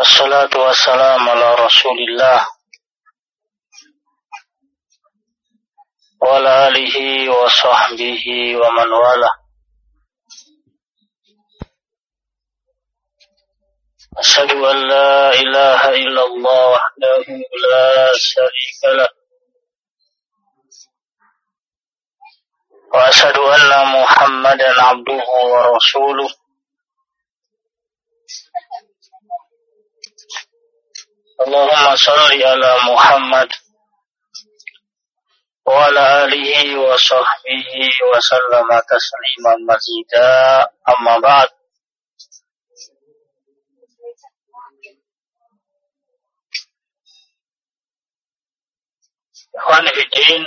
Wassalatu wassalamu ala Rasulillah wa ala alihi wa sahbihi wa man wala. Asyhadu an la ilaha illallah wahdahu la syarika lah. Wa asyhadu anna Muhammadan abduhu wa rasuluh. Allahumma salli ala Muhammad wa ala alihi wa sahbihi wa sallama tasliman mazida, amma ba'd. Ikhwan fillah,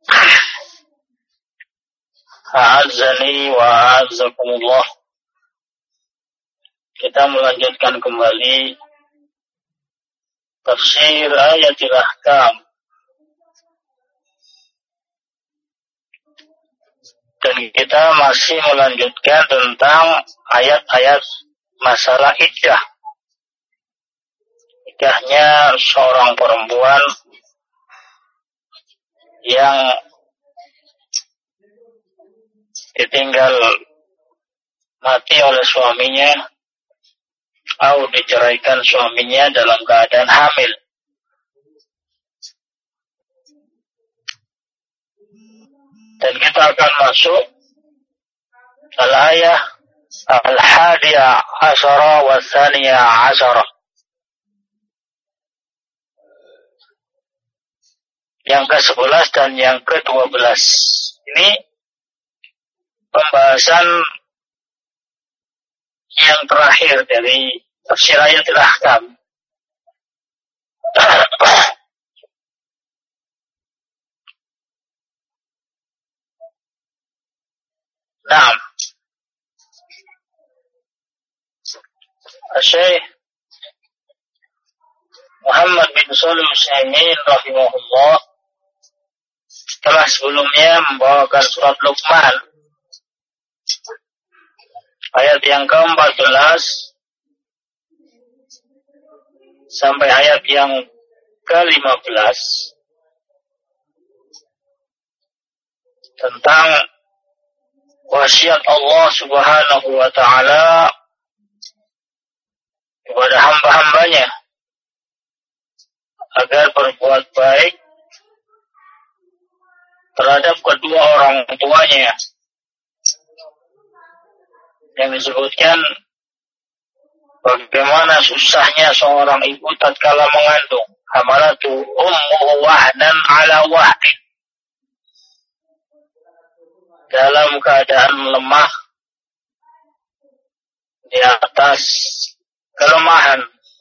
a'azzani wa a'azzakumullah. Kita melanjutkan kembali tafsir ayatil ahkam, dan kita masih melanjutkan tentang ayat-ayat masalah iddah. Iddahnya seorang perempuan yang ditinggal mati oleh suaminya atau diceraikan suaminya dalam keadaan hamil. Dan kita akan masuk al-ayah al-hadiya asyara wa thaniya asyara, yang ke-11 dan yang ke-12. Ini pembahasan yang terakhir dari tafsir ayatil ahkam. Nah, Syekh Muhammad bin Shalih Al-Utsaimin rahimahullah telah sebelumnya membawakan surat Luqman ayat yang ke-14 sampai ayat yang ke-15 tentang wasiat Allah Subhanahu wa ta'ala kepada hamba-hambanya agar berbuat baik terhadap kedua orang tuanya, yang disebutkan bagaimana susahnya seorang ibu tatkala mengandung. Hamalatu ummuhu wahnan ala wahdin, dalam keadaan lemah di atas kelemahan.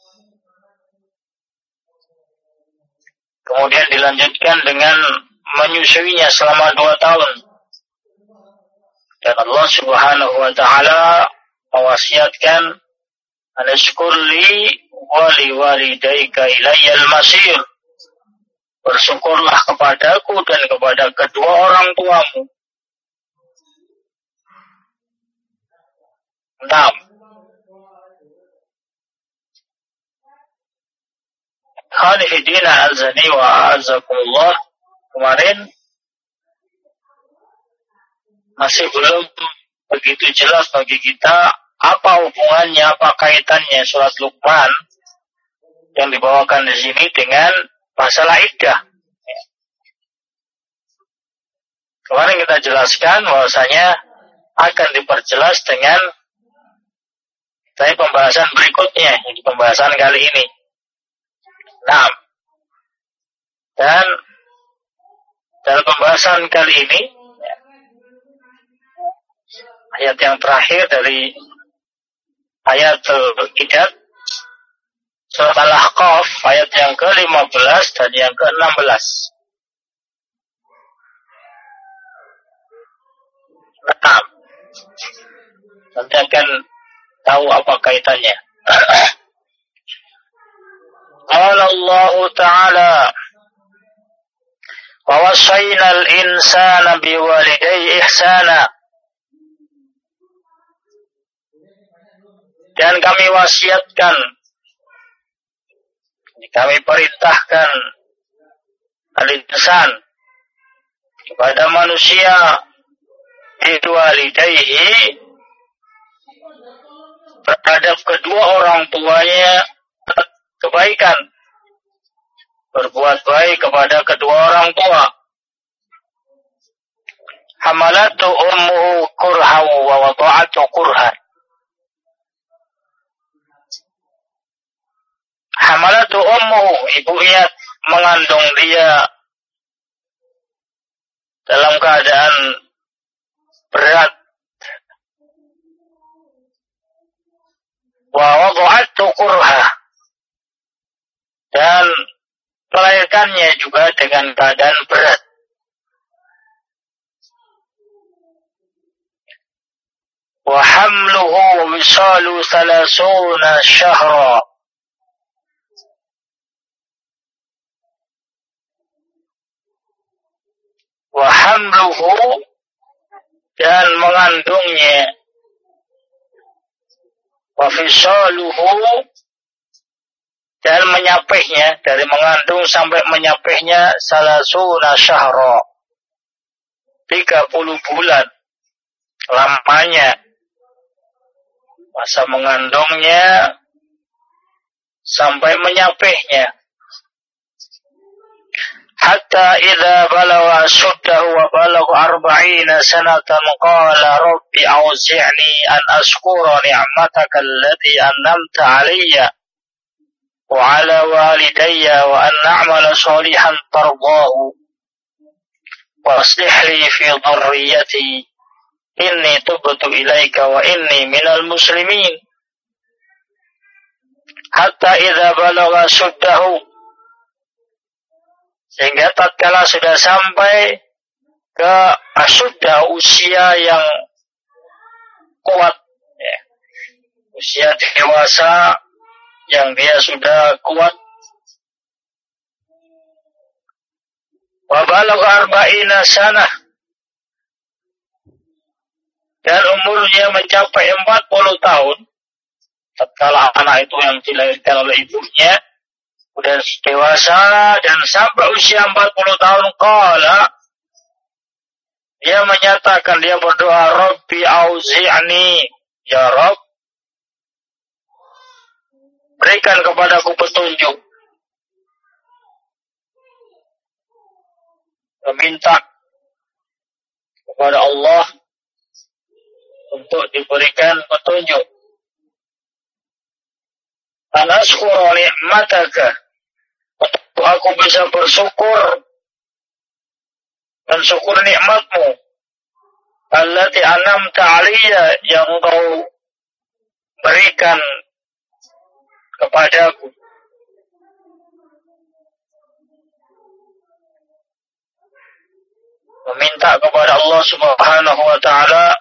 Kemudian dilanjutkan dengan menyusuinya selama 2 tahun. Dan Allah Subhanahu wa ta'ala mewasiatkan, anashkurli wali walidayka ilayyal masir, bersyukurlah kepadaku dan kepada kedua orang tuamu. 6. Khanifidina azani wa azakumullah. Kemarin masih belum begitu jelas bagi kita apa hubungannya, apa kaitannya surat Luqman yang dibawakan di sini dengan masalah iddah. Kemarin kita jelaskan bahwasanya akan diperjelas dengan pembahasan berikutnya, yaitu pembahasan kali ini. Nah, dan dalam pembahasan kali ini, ayat yang terakhir dari ayat iddah surat Al-Ahqaf, ayat yang ke-15 dan yang ke-16. Nah, nanti akan tahu apa kaitannya. Qala Allah Ta'ala, wa wasaynal insana biwalidayhi ihsana, dan kami wasiatkan Kami perintahkan al-insan kepada manusia biwalidayhi terhadap kedua orang tuanya kebaikan, berbuat baik kepada kedua orang tua. Hamalatu ummuhu kurhan wa wada'atu kurhan. Hamalatu ummuhu, ibunya mengandung dia dalam keadaan berat. Wa wada'atu kurha, dan melahirkannya juga dengan keadaan berat. Wa hamluhu wisalu 30 syahra. Wa hamluhu, dan mengandungnya, wa fisaluhu, dan menyapihnya, dari mengandung sampai menyapihnya 30 syahra, 30 bulan lamanya masa mengandungnya sampai menyapihnya. Hatta idza balagha ashuddahu wa balagha 40 sanatan qala rabbi awzi'ni an ashkura ni'mataka allati an'amta 'alayya wa 'ala walidayya wa an a'mala shalihan tardahu wa aslih li fi dhurriyyati inni tubtu ilaika wa inni minal muslimin. Hatta idza balagha ashuddahu, sehingga tatkala sudah sampai ke asyudda, usia yang kuat, ya, usia dewasa yang dia sudah kuat. Wa balagha 40 sanah, dan umurnya mencapai 40 tahun. Tatkala anak itu yang dilahirkan oleh ibunya sudah dewasa dan sampai usia 40 tahun, qala, dia menyatakan, dia berdoa, Rabbi auzi'ni, ya Rabb, berikan kepadaku petunjuk. Meminta kepada Allah untuk diberikan petunjuk. Anashkura ni'mataka, untuk aku bisa bersyukur, mensyukur nikmatmu, allati an'amta 'alayya, yang engkau berikan kepadaku. Meminta kepada Allah Subhanahu wa ta'ala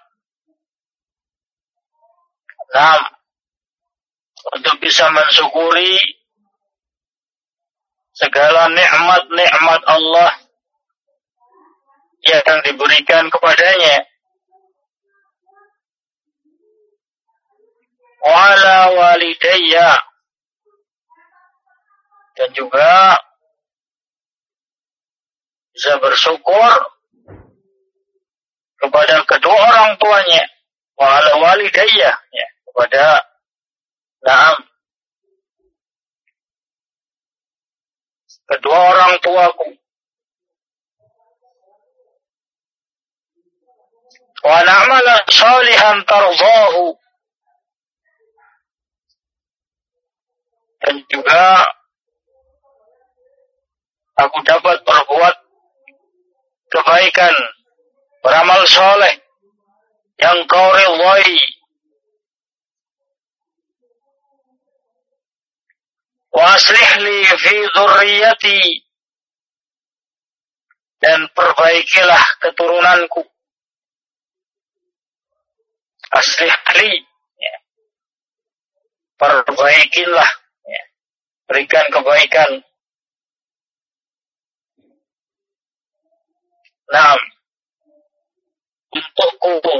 untuk bisa mensyukuri segala nikmat-nikmat Allah yang diberikan kepadanya. Wala walidayya, dan juga bisa bersyukur kepada kedua orang tuanya. Wala walidayya, ya, kepada kedua orang tuaku. Wa na'mala shalihan tarzahu, dan juga aku dapat berbuat kebaikan, beramal soleh yang kau ridhai. Wa aslih li fi dzurriyyati, dan perbaikilah keturunanku. Aslih li, ya, perbaikilah, ya, berikan kebaikan. Untukku.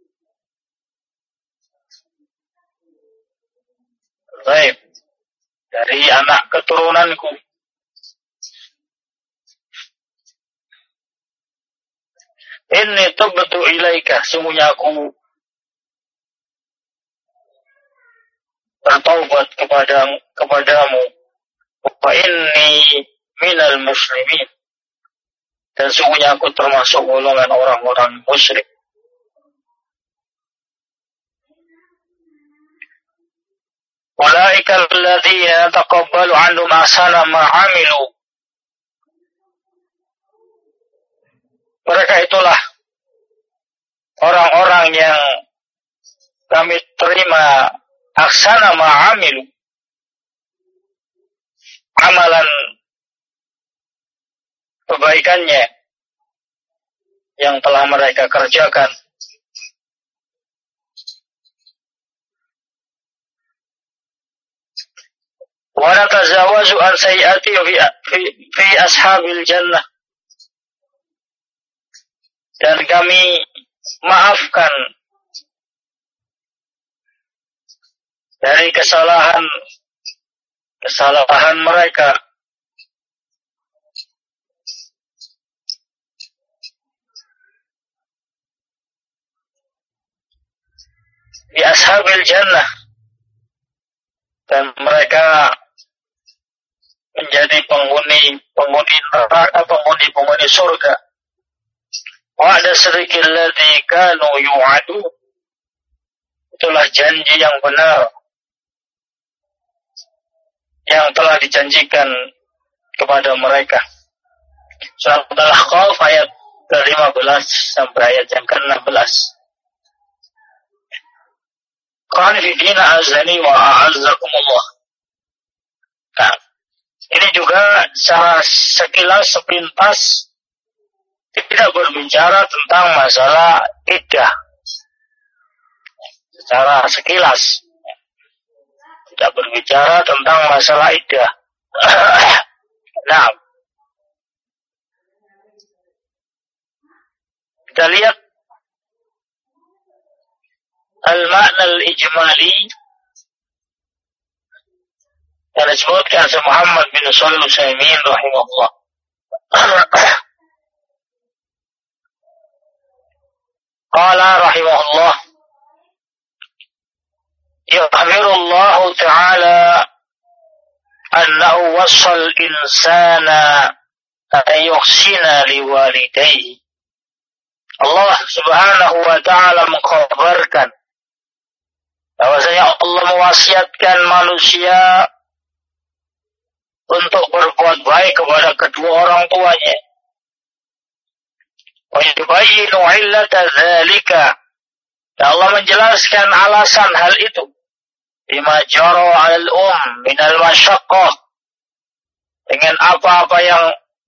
Baik. dari anak keturunanku. Inni tubtu ilaika, sungguhnya aku bertaubat kepadamu. Wa inni minal muslimin, dan sungguhnya aku termasuk golongan orang-orang musyrik. Ulaika alladzina taqabbalu 'anhum ahsana ma 'amilu. Mereka itulah orang-orang yang kami terima ahsana ma 'amilu, amalan kebaikannya yang telah mereka kerjakan. Wa natazawazu an sayyi'ati fi ashabil jannah, dan kami maafkan dari kesalahan mereka di ashabil jannah, dan mereka menjadi penghuni neraka, penghuni surga. Wa'ada sedikit ladzi kanu yu'adu, itulah janji yang benar yang telah dijanjikan kepada mereka. Surat Al-Ahqaf ayat ke-15 sampai ayat yang ke-16. Qanifidina azani wa a'azzakumullah. Nah, ini juga secara sekilas sepintas tidak berbicara tentang masalah iddah. Secara sekilas tidak berbicara tentang masalah iddah. Nah, kita lihat al-ma'na al-ijmali yang disebutkan oleh Muhammad bin Shalih Al-Utsaimin rahimahullah. Qala rahimahullah, yukhbirullahu ta'ala annahu wassal insana an yuhsina liwalidayhi. Allah subhanahu wa ta'ala mengkhabarkan bahwasanya Allah mewasiatkan manusia untuk berbuat baik kepada kedua orang tuanya. Wa yubayyinu 'illata dzalika, dan Allah menjelaskan alasan hal itu. Bima jara 'alal minal masyaqqah, dengan apa-apa yang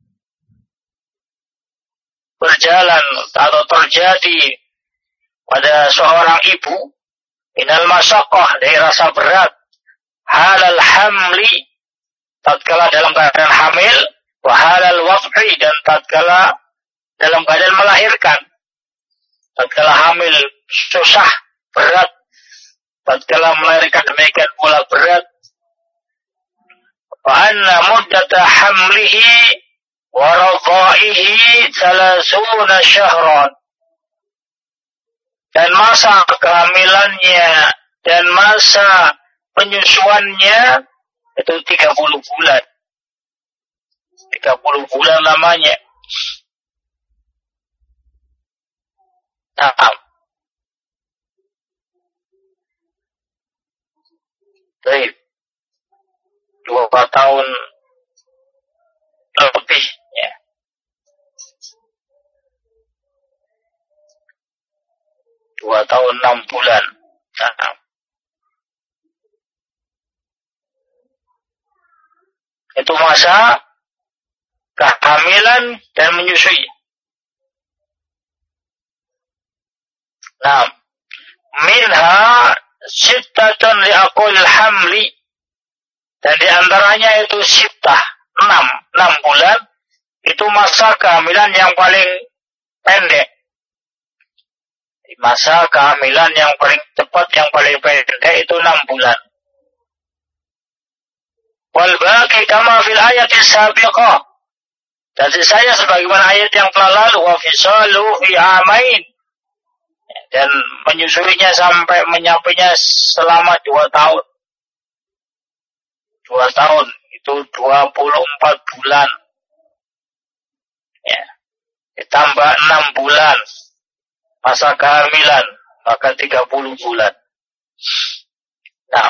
berjalan atau terjadi pada seorang ibu, minal masyaqqah, dari rasa berat, halal hamli, tatkala dalam keadaan hamil, wa halal waf'i, dan tatkala dalam keadaan melahirkan. Tatkala hamil susah, berat, tatkala melahirkan demikian pula berat. Wa anna muddata hamlihi wa radha'ihi 30 syahran, dan masa kehamilannya dan masa penyusuannya itu 30 bulan. 30 bulan lamanya. Nah, baik. 2 tahun lebih, ya. Dua tahun 6 bulan. Nah, itu masa kehamilan dan menyusui. Nah, minha sittatun liaqul hamli, dan di antaranya itu sittah, 6 bulan, itu masa kehamilan yang paling pendek. Masa kehamilan yang paling cepat, yang paling pendek itu 6 bulan. Wal baqi kama fil ayati sabiqah. Dan sisanya sebagaimana ayat yang telah lalu, wa fisalu fi amain. Dan menyusuinya sampai menyampainya selama 2 tahun. 2 tahun itu 24 bulan. Ya. Ditambah 6 bulan masa kehamilan, maka 30 bulan. Nah,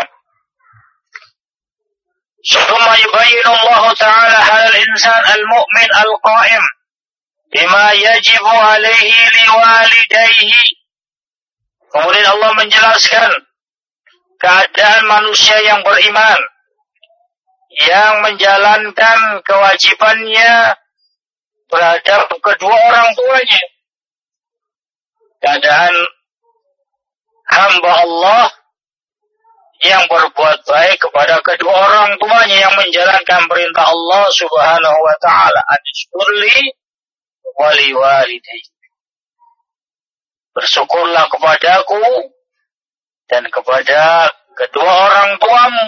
ثم يبين الله تعالى على الإنسان المؤمن القائم بما يجب عليه لوالديه. Kemudian Allah menjelaskan keadaan manusia yang beriman yang menjalankan kewajibannya terhadap kedua orang tuanya. Keadaan hamba Allah yang berbuat baik kepada kedua orang tuanya, yang menjalankan perintah Allah Subhanahu wa taala, anishkurli wali walidayk. Bersyukurlah kepadaku dan kepada kedua orang tuamu.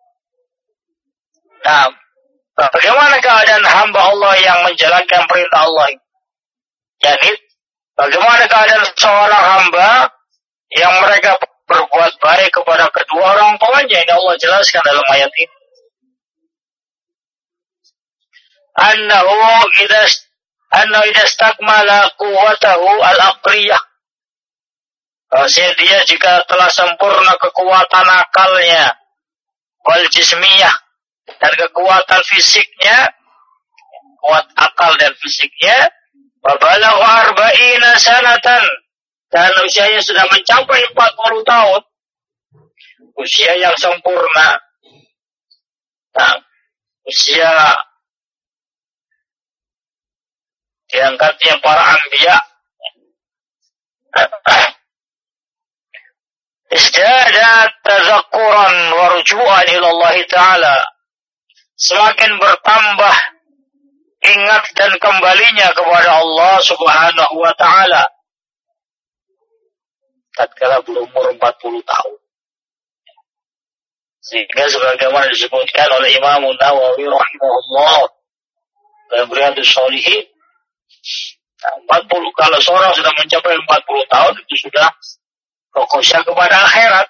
Nah, bagaimana keadaan hamba Allah yang menjalankan perintah Allah? Yani, bagaimana keadaan seorang hamba yang mereka berbuat baik kepada kedua orang tuanya? Ini Allah jelaskan dalam ayat ini. Annahu idza istakmala quwwatahu al-aqliyah. Bahwasanya dia jika telah sempurna kekuatan akalnya, wal jismiyah, dan kekuatan fisiknya, kuat akal dan fisiknya, wa balagha 40 sanatan, dan usianya sudah mencapai 40 tahun, usia yang sempurna. Nah, usia diangkatnya para anbiya. Izdadat tazakkuran wa ruju'an ila Allah Ta'ala. Semakin bertambah ingat dan kembalinya kepada Allah Subhanahu wa Ta'ala tatkala berumur 40 tahun. Sehingga sebagaimana disebutkan oleh Imam Nawawi rahimahullah dalam Riyadhus Shalihin, 40, kalau seorang sudah mencapai 40 tahun itu sudah fokusnya kepada akhirat,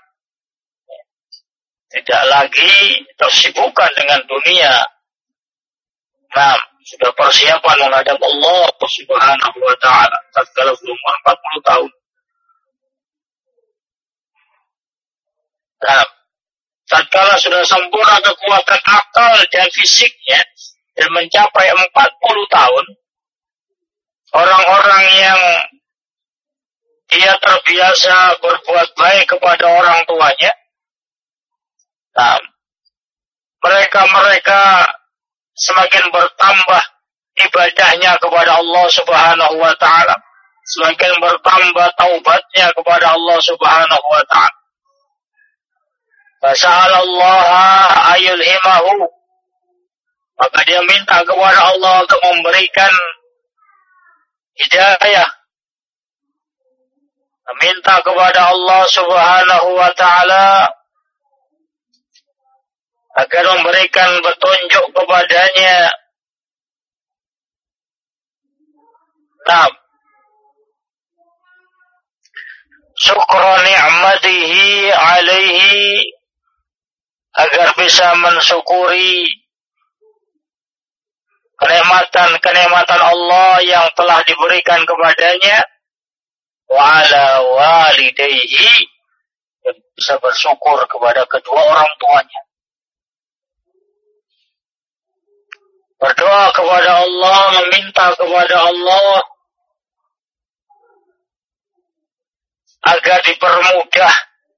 tidak lagi tersibukkan dengan dunia. Nah, sudah persiapan menghadap Allah Subhanahu wa Ta'ala tatkala berumur 40 tahun. Nah, tatkala sudah sempurna kekuatan akal dan fisiknya dan mencapai 40 tahun, orang-orang yang dia terbiasa berbuat baik kepada orang tuanya, nah, mereka semakin bertambah ibadahnya kepada Allah Subhanahu wa Ta'ala, semakin bertambah taubatnya kepada Allah Subhanahu wa Ta'ala. Fasa'alallaha ayulhimahu, maka dia minta kepada Allah untuk memberikan hidayah, minta kepada Allah Subhanahu wa Ta'ala agar memberikan petunjuk kepadanya. Nah, syukra ni'matihi alaihi, agar bisa mensyukuri kenikmatan Allah yang telah diberikan kepadanya, wa ala walidayhi, dan bisa bersyukur kepada kedua orang tuanya. Berdoa kepada Allah, meminta kepada Allah agar dipermudah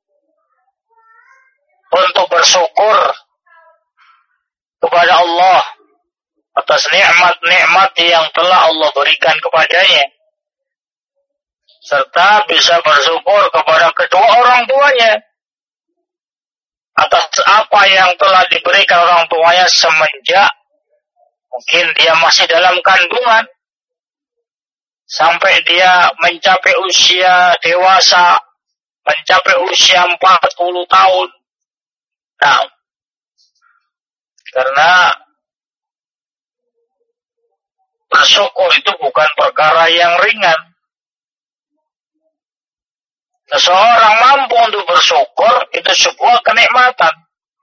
untuk bersyukur kepada Allah atas nikmat-nikmat yang telah Allah berikan kepadanya, serta bisa bersyukur kepada kedua orang tuanya atas apa yang telah diberikan orang tuanya semenjak mungkin dia masih dalam kandungan sampai dia mencapai usia dewasa, mencapai usia 40 tahun. Nah, Karena bersyukur itu bukan perkara yang ringan. Seseorang mampu untuk bersyukur itu sebuah kenikmatan.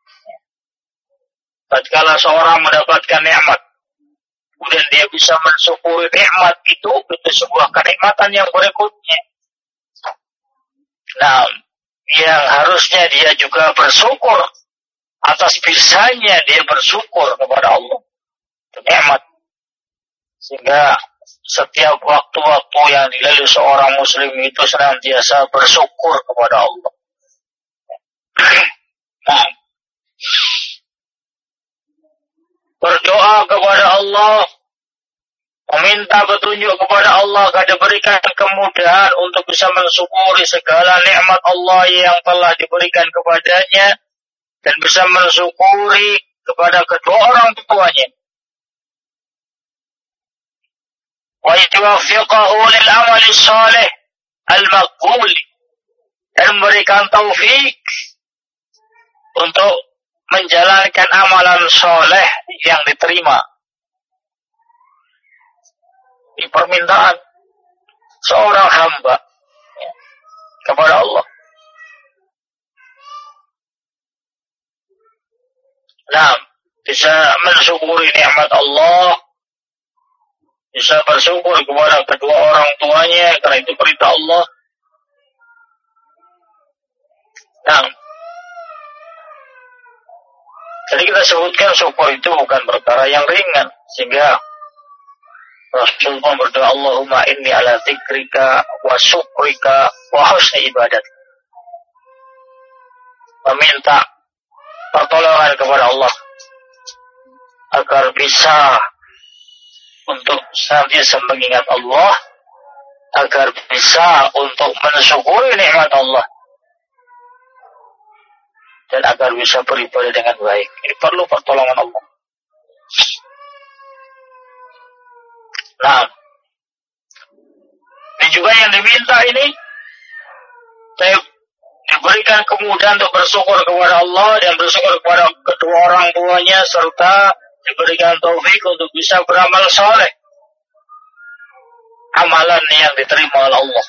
Tatkala seorang mendapatkan nikmat, kemudian dia bisa mensyukuri nikmat itu sebuah kenikmatan yang berikutnya. Nah, yang harusnya dia juga bersyukur atas bisanya dia bersyukur kepada Allah. Itu nikmat. Sehingga setiap waktu-waktu yang dilalui seorang muslim itu senantiasa bersyukur kepada Allah. Nah, berdoa kepada Allah, meminta petunjuk kepada Allah agar diberikan kemudahan untuk bisa mensyukuri segala nikmat Allah yang telah diberikan kepadanya dan bisa mensyukuri kepada kedua orang tuanya. Wa yuwaffiqahu lil amali shalih al-maqbul, dan memberikan taufik untuk menjalankan amalan soleh yang diterima. Di permintaan seorang hamba kepada Allah. Nah, bisa mensyukuri nikmat Allah, bisa bersyukur kepada kedua orang tuanya karena itu perintah Allah. Nah, jadi kita sebutkan syukur itu bukan perkara yang ringan, sehingga Rasulullah berdoa, Allahumma inni ala dzikrika wa syukrika wa husni ibadat. Meminta pertolongan kepada Allah agar bisa untuk senantiasa mengingat Allah, agar bisa untuk mensyukuri nikmat Allah, dan agar bisa beribadah dengan baik. Ini perlu pertolongan Allah. Nah, ini juga yang diminta ini, diberikan kemudahan untuk bersyukur kepada Allah dan bersyukur kepada kedua orang tuanya, serta diberikan taufik untuk bisa beramal soleh, amalan yang diterima oleh Allah.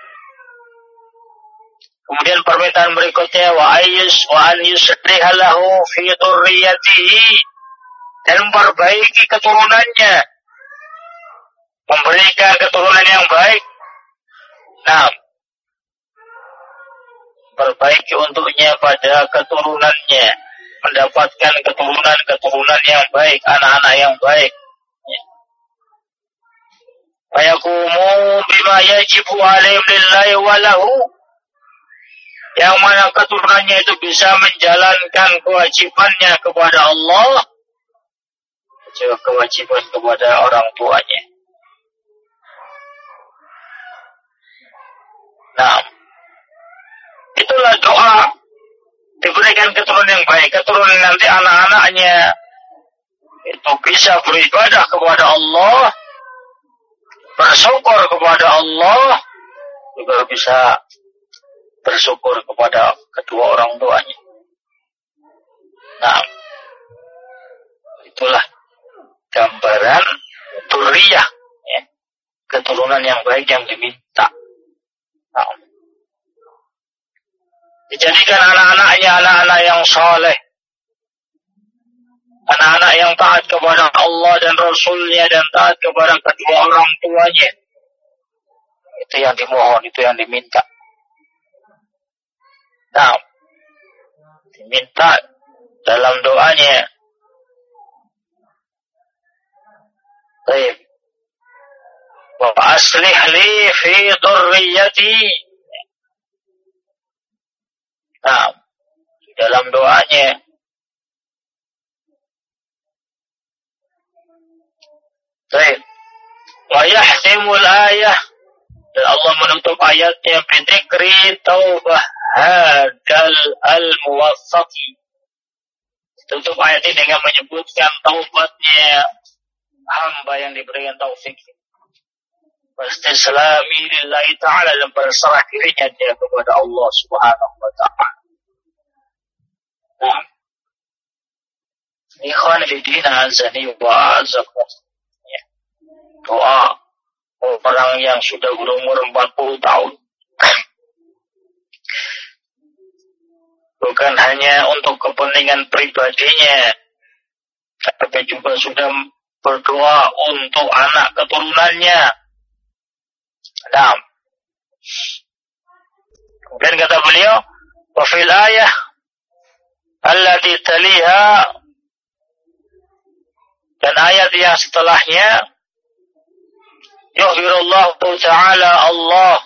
Kemudian permintaan berikutnya, wa an yusliha lahu fi dzurriyyatihi, dan memperbaiki keturunannya, memberikan keturunan yang baik. Nah, perbaiki untuknya pada keturunannya, mendapatkan keturunan yang baik, anak-anak yang baik. Wa yaqumu bima yajibu alaihim lillahi wa lahu, yang mana keturunannya itu bisa menjalankan kewajibannya kepada Allah, juga kewajiban kepada orang tuanya. Nah, itulah doa diberikan keturunan yang baik, keturunan nanti anak-anaknya itu bisa beribadah kepada Allah, bersyukur kepada Allah, juga bisa bersyukur kepada kedua orang tuanya. Nah, itulah gambaran dzurriyyah, ya, keturunan yang baik yang diminta. Nah, dijadikan anak-anaknya anak-anak yang saleh, anak-anak yang taat kepada Allah dan Rasulnya, dan taat kepada kedua orang tuanya. Itu yang dimohon, itu yang diminta. Nah, diminta dalam doanya. Baik. Wa aslih li fi dzurriyyati. Nah, dalam doanya. Baik. Wa yahtimul ayah, dan Allah menutup ayatnya bidzikri taubah hadal al-muwassati. Tutup ayat ini dengan menyebutkan taubatnya hamba yang diberikan taufik. Wastislami lillahi ta'ala, dan berserah dirinya dia kepada Allah subhanahu wa ta'ala. Nah, Ikhwan fillah azani wa azakum. Ya. Doa orang yang sudah berumur 40 tahun. Bukan hanya untuk kepentingan pribadinya, tapi juga sudah berdoa untuk anak keturunannya. Nah, kemudian kata beliau, wa fil ayah allati taliha, dan ayat yang setelahnya, yukhbirullahu ta'ala, Allah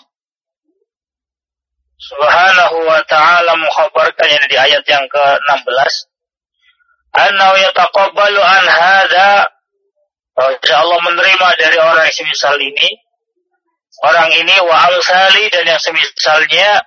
Subhanahu wa ta'ala mengkhabarkan di ayat yang ke-16, annahu yataqabbalu an hadza, Allah menerima dari orang yang semisal ini, orang ini, wa amsali, dan yang semisalnya,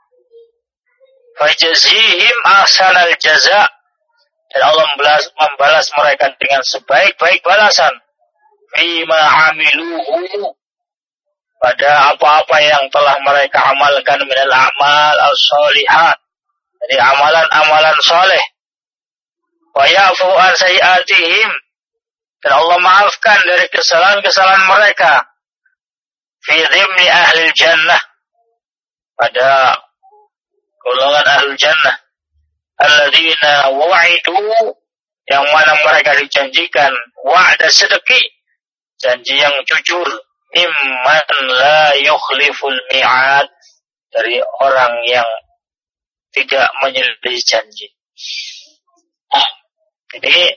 fajazihim ahsanal jaza, dan Allah membalas mereka dengan sebaik-baik balasan, fima amiluhu, pada apa-apa yang telah mereka amalkan minal amal as-solihat, dari amalan-amalan soleh, wa ya'fu an sayi'atihim, dan Allah maafkan dari kesalahan-kesalahan mereka, fi dhimni ahli jannah, pada golongan ahli jannah, alladzina wa'idu, yang mana mereka dijanjikan wa'da sedeki, janji yang jujur, mimman la yukhliful mi'ad, dari orang yang tidak menyelisih janji. Jadi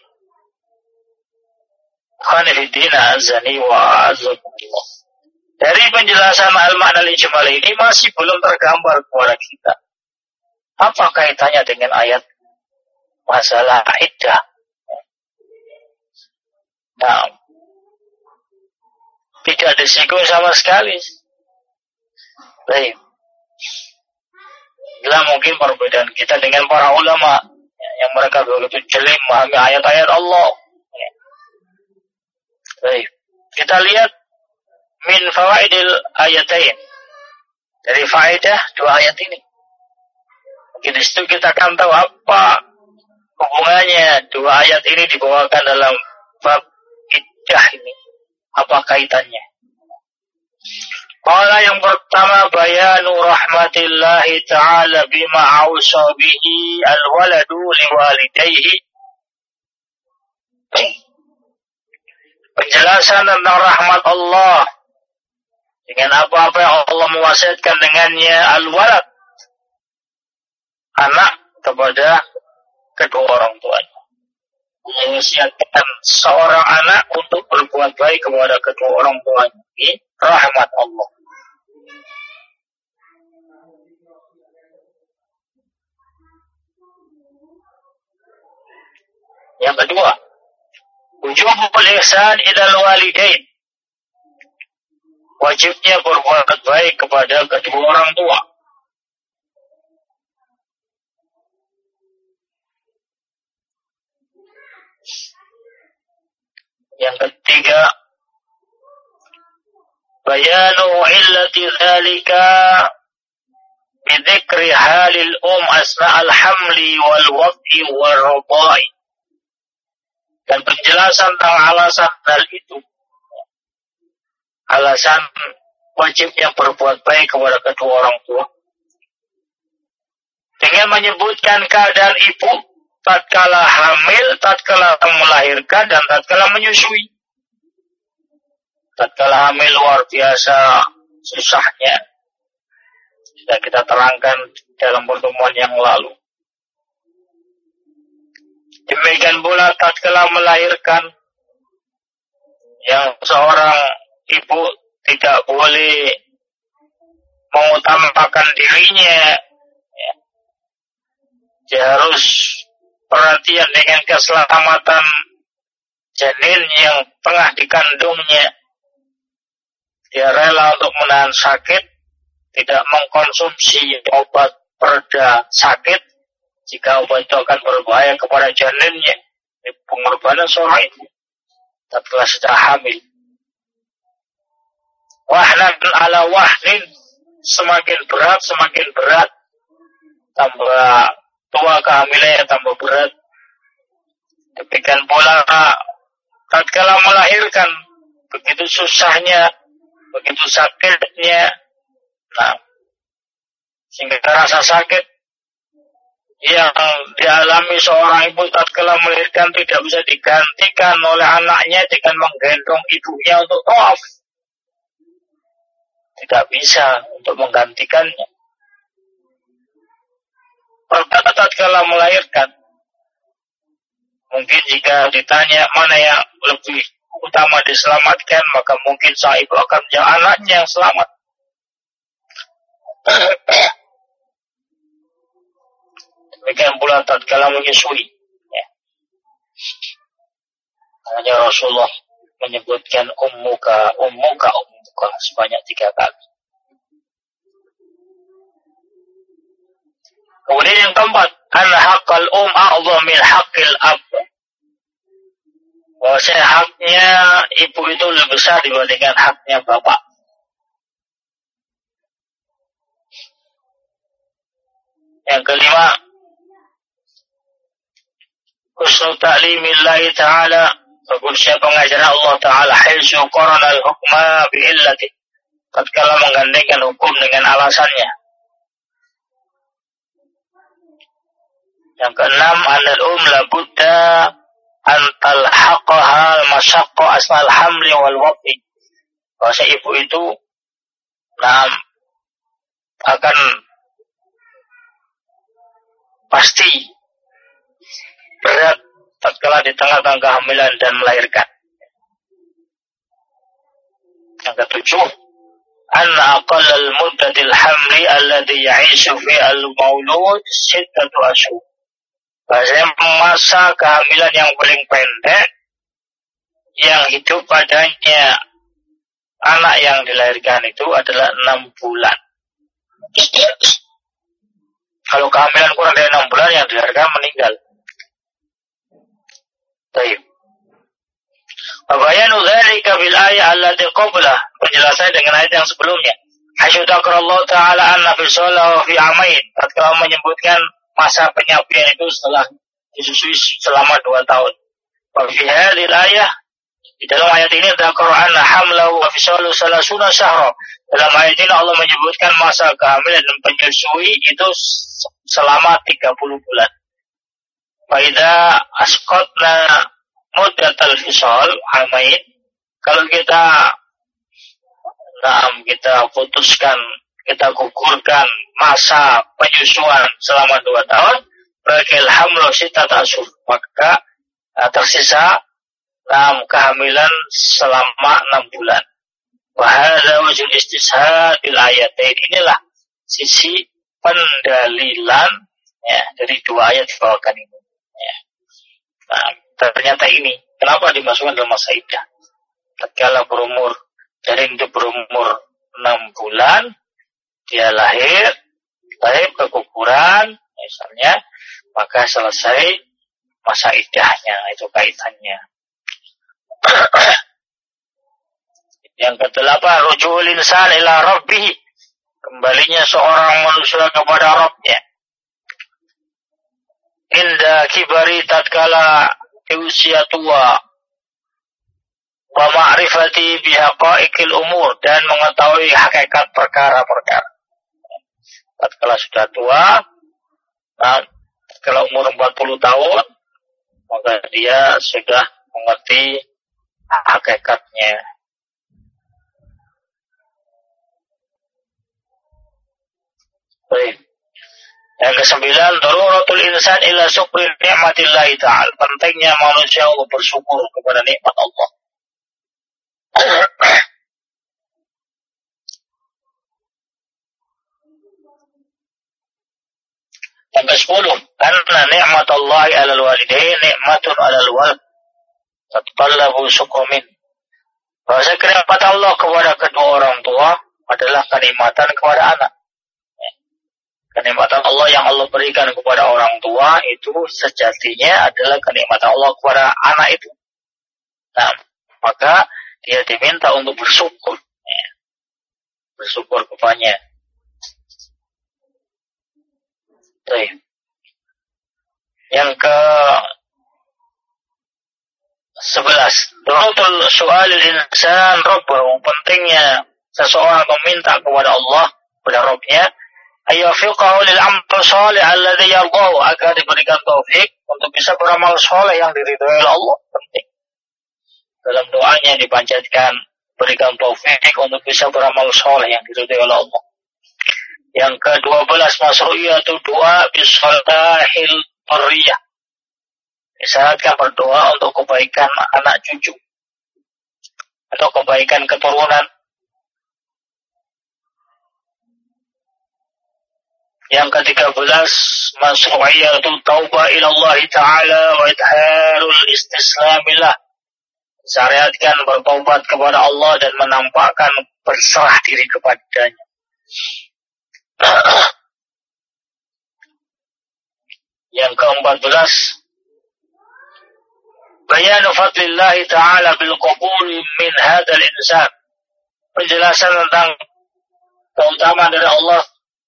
khanifidina azani wa azakumullah, dari penjelasan al-makna al-ijmal ini masih belum tergambar kepada kita apa kaitannya dengan ayat masalah iddah. Nah, tidak disinggung sama sekali. Baik. Inilah mungkin perbedaan kita dengan para ulama yang mereka begitu jeli memahami ayat-ayat Allah. Baik. Kita lihat min fawaidil ayatain, dari faedah dua ayat ini. Mungkin di situ kita akan tahu apa hubungannya dua ayat ini dibawakan dalam bab iddah ini. Apa kaitannya? Qala, yang pertama, bayanu rahmatillahi ta'ala bima awsa bihi al-waladu liwalidayhi. Penjelasan tentang rahmat Allah dengan apa-apa yang Allah mewasiatkan dengannya al-walad, anak, kepada kedua orang tuanya. Mewasiatkan seorang anak untuk berbuat baik kepada kedua orang tuanya. Ini rahmat Allah. Yang kedua, wujubul ihsan ilal walidain, wajibnya berbuat baik kepada kedua orang tua. Yang ketiga, bayanu illati dzalika bidzikri halil asna'al hamli wal wad'i wal radai, dan penjelasan tentang alasan hal itu, alasan wajibnya berbuat baik kepada kedua orang tua, dengan menyebutkan keadaan ibu tatkala hamil, tatkala melahirkan, dan tatkala menyusui. Tatkala hamil luar biasa susahnya, sudah kita terangkan dalam pertemuan yang lalu. Demikian pula tatkala melahirkan, yang seorang ibu tidak boleh mengutamakan dirinya, ya. Dia harus perhatian dengan keselamatan janin yang tengah dikandungnya. Dia rela untuk menahan sakit, tidak mengkonsumsi obat pereda sakit jika obat itu akan berbahaya kepada janinnya. Ini pengorbanan seorang ibu tatkala sudah hamil. Wahnan ala wahnin, semakin berat, tambah tua kehamilannya tambah berat. Demikian pula tatkala melahirkan, begitu susahnya, begitu sakitnya, sehingga rasa sakit yang dialami seorang ibu tatkala melahirkan tidak bisa digantikan oleh anaknya dengan menggendong ibunya untuk tawaf. Tidak bisa untuk menggantikannya. Pertama tatkala melahirkan, mungkin jika ditanya mana yang lebih utama diselamatkan, maka mungkin sang ibu akan menjawab anaknya yang selamat. Demikian pula tatkala menyusui. Ya. Hanya Rasulullah menyebutkan ummuka sebanyak 3 kali. Kemudian yang keempat, anna haqqal a'dham min haqqil ab. Bahwasanya haknya ibu itu lebih besar dibandingkan haknya bapak. Yang kelima, husnul ta'limillahi ta'ala, bagusnya pengajaran Allah Ta'ala, haitsu qarana al-hukma bi'illati, tatkala menggandengkan hukum dengan alasannya. Yang keenam, anal labudda antal haqqaha al-masyaqqa asnal hamli wal waqti. Bahwa ibu itu akan pasti berat tatkala di tengah-tengah kehamilan dan melahirkan. Yang ketujuh, anna aqallal muddatil hamli alladhi ya'ishu fi al-maulud 6 ashhur. Bahasanya masa kehamilan yang paling pendek yang hidup padanya anak yang dilahirkan itu adalah 6 bulan. Kalau kehamilan kurang dari 6 bulan, yang dilahirkan meninggal. Baik. Bayanu dzalika bil ayat allati qablah, penjelasan dengan ayat yang sebelumnya. Haitsu Allah Ta'ala anna fi shalahu fi amain, tatkala menyebutkan masa penyapian itu setelah disusui selama 2 tahun. Wa fi hadhil ayah, di dalam ayat ini dzakara anna hamlahu wa fisalu 30 syahra. Dalam ayat ini Allah menyebutkan masa kehamilan dan penyusui itu selama 30 bulan. Fa idza asqatna muddatal fisal amain, kalau kita putuskan, kita gugurkan masa penyusuan selama 2 tahun, bakal hamlu 6 ashur, maka tersisa kehamilan selama 6 bulan. Wa hadza wajhul istishhadil ayatain. Inilah sisi pendalilan ya dari 2 ayat dibawakan ini. Ya. Ternyata ini kenapa dimasukkan dalam masa iddah. Tatkala berumur 6 bulan, dia lahir keguguran misalnya, maka selesai masa iddahnya, itu kaitannya. Yang ke-8, rujul insan ila rabbih, kembalinya seorang manusia kepada Rabbnya. Inda kibari, tatkala di usia tua, wa ma'rifati bihaqaiqil umur, dan mengetahui hakikat perkara-perkara. Tatkala sudah tua, tatkala umur 40 tahun, maka dia sudah mengerti hakikatnya. Baik. Yang ke-9, daruratul insan ila syukri ni'matillahi ta'ala. Pentingnya manusia untuk bersyukur kepada nikmat Allah. Yang ke-10, karena ni'matallahi 'alal walidain ni'matun 'alal walad tatqallabu syukrumin. Bahwa nikmat Allah kepada kedua orang tua adalah kenikmatan kepada anak. Kenikmatan Allah yang Allah berikan kepada orang tua itu sejatinya adalah kenikmatan Allah kepada anak itu. Nah, maka dia diminta untuk bersyukur. Ya. Bersyukur kepadanya. Baik. Yang syurutul su'alil insan rabbahu, pentingnya seseorang meminta kepada Allah, kepada Rabbnya, ayyafiqahu lil amal salih alladhi yardahu, agar diberikan taufik untuk bisa beramal soleh yang diridhoi oleh Allah. Penting. Dalam doanya dipanjatkan, berikan taufik untuk bisa beramal soleh yang diridhoi oleh Allah. Yang ke-12, masru'iyatu doa bisalahil qariyah. Disyaratkan berdoa untuk kebaikan anak cucu atau kebaikan keturunan. Yang ke-13, masru'iyatu taubah ila Allah Ta'ala wa idharul istislamillah. Syariatkan bertaubat kepada Allah dan menampakkan berserah diri kepadanya. Yang ke-14, bayanu fadlillahi ta'ala bil qabuli min hadzal insan. Penjelasan tentang keutamaan dari Allah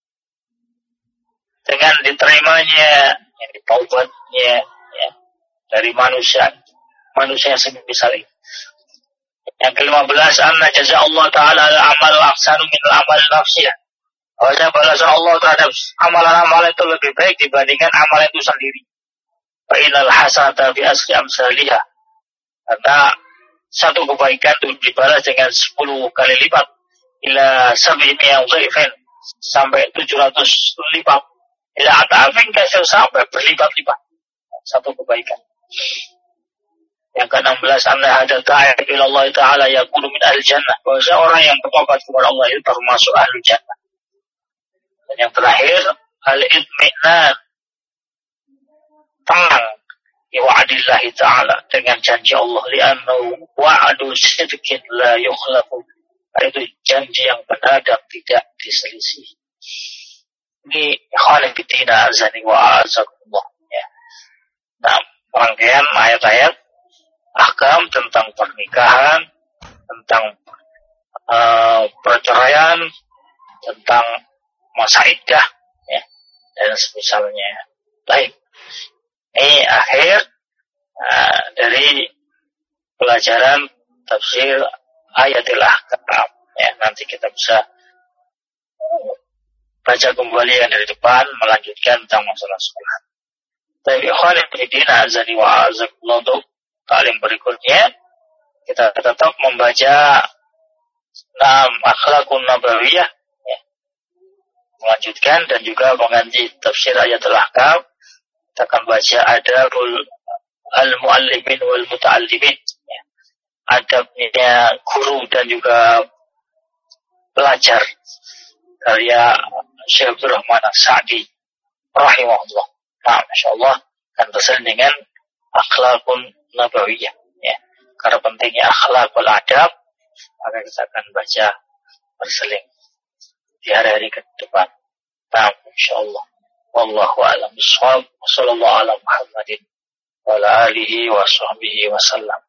dengan diterimanya, taubatnya ya, dari manusia yang semisal ini. Yang ke-15, anna jaza Allah ta'ala al-amal ahsanu min al-amal nafsiyah. Bahwasanya balasan Allah terhadap amalan-amalan itu lebih baik dibandingkan amalan itu sendiri. Fa innal hasanata bi asri amsalihah. Karena satu kebaikan itu dibalas dengan 10 kali lipat, ila 700 dhaifin, sampai 700 lipat, ila atafin kasir, sampai berlipat-lipat satu kebaikan. Yang ke-16, anna hadza ta'ib ila Allah Ta'ala yakunu min ahli jannah. Bahwasanya orang yang bertobat kepada Allah itu termasuk ahli jannah. Dan yang terakhir, al-idmi'nan, tenang bi wa'dillahi ta'ala, dengan janji Allah, li'annahu wa'du sidqin la yukhlafu, itu janji yang benar dan tidak diselisih. Ini ikhwan fillah azani wa azakumullah ya. Nah, rangkaian ayat-ayat ahkam tentang pernikahan, tentang perceraian, tentang masa iddah ya, dan semisalnya. Baik, ini akhir dari pelajaran tafsir ayatil ahkam ya. Nanti kita bisa baca kembali yang dari depan, melanjutkan tentang masalah sholat. Baik, ikhwan fillah azani wa azakumullah, untuk taklim berikutnya kita tetap membaca akhlakun nabawiyah, melanjutkan dan juga mengganti tafsir ayatul ahkam. Kita akan baca adabul al-muallimin wal muta'allimin ya. Adabnya guru dan juga pelajar, karya Syekh Abdul Rahman As-Sa'di rahimahullah. Nah, masyaallah, akan terselin dengan akhlakun nabawiyah ya. Karena pentingnya akhlak wal adab, maka kita akan baca berseling di hari-hari ke depan. Nah, insyaallah. Wallahu a'lam bishawab. Wassallallahu ala Muhammadin wa ala alihi wa sahbihi wa sallam.